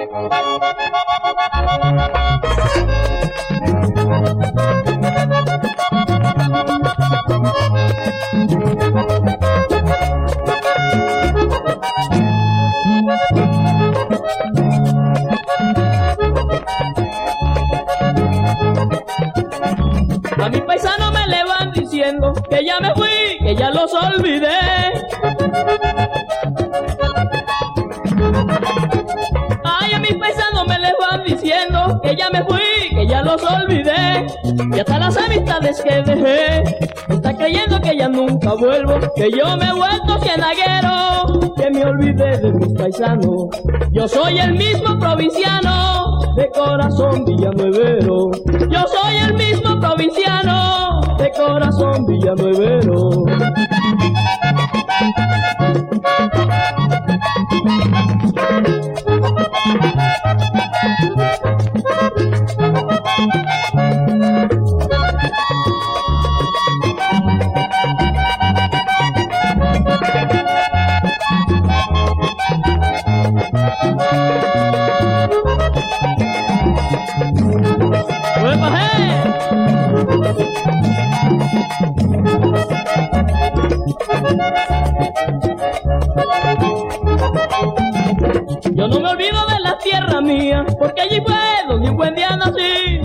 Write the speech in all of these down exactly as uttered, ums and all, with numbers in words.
A mis paisanos me le van diciendo que ya me fui, que ya los olvidé. Ay, a mis paisanos me les van diciendo que ya me fui, que ya los olvidé. Y hasta las amistades que dejé está creyendo que ya nunca vuelvo, que yo me he vuelto cienaguero, que me olvidé de mis paisanos. Yo soy el mismo provinciano, de corazón villanuevero. Yo soy el mismo provinciano, de corazón villanuevero. Yo no me olvido de la tierra mía, porque allí fue donde un buen día nací.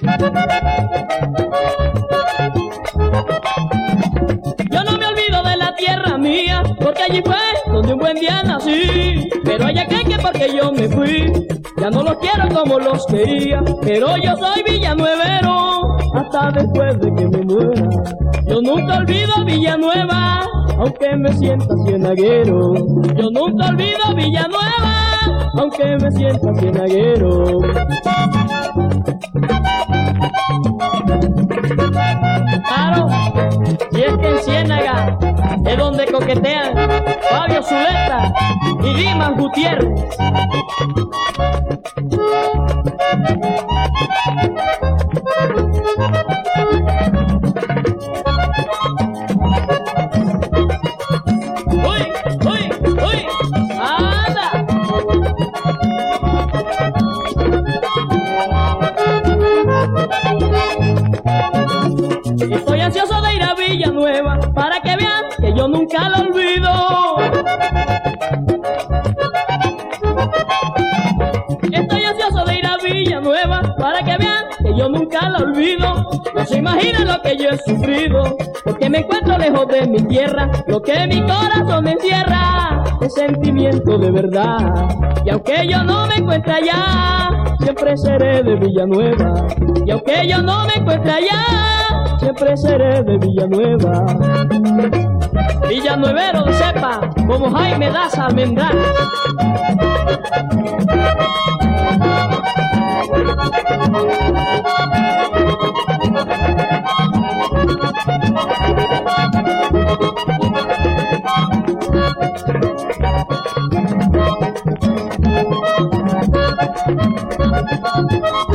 Yo no me olvido de la tierra mía, porque allí fue donde un buen día nací. Pero hay aquel que porque yo me fui, ya no los quiero como los quería. Pero yo soy villanuevero, hasta después de que me muera. Yo nunca olvido Villanueva, aunque me sienta cienaguero. Yo nunca olvido Villanueva, aunque me sienta cienaguero. Claro, y es que en Ciénaga es donde coquetean Fabio Zuleta y Dimas Gutiérrez. ¡Uy, uy, uy! ¡Anda! Estoy ansioso de ir a Villanueva para que vean que yo nunca lo olvido. Estoy ansioso de ir a Villanueva para que vean que yo nunca lo olvido. No se imaginan lo que yo he sufrido, porque me encuentro lejos de mi tierra. Lo que mi corazón encierra es sentimiento de verdad. Y aunque yo no me encuentre allá, siempre seré de Villanueva. Y aunque yo no me encuentre allá, siempre seré de Villanueva. Villanuevero de cepa, como Jaime Daza Almendral. Thank you.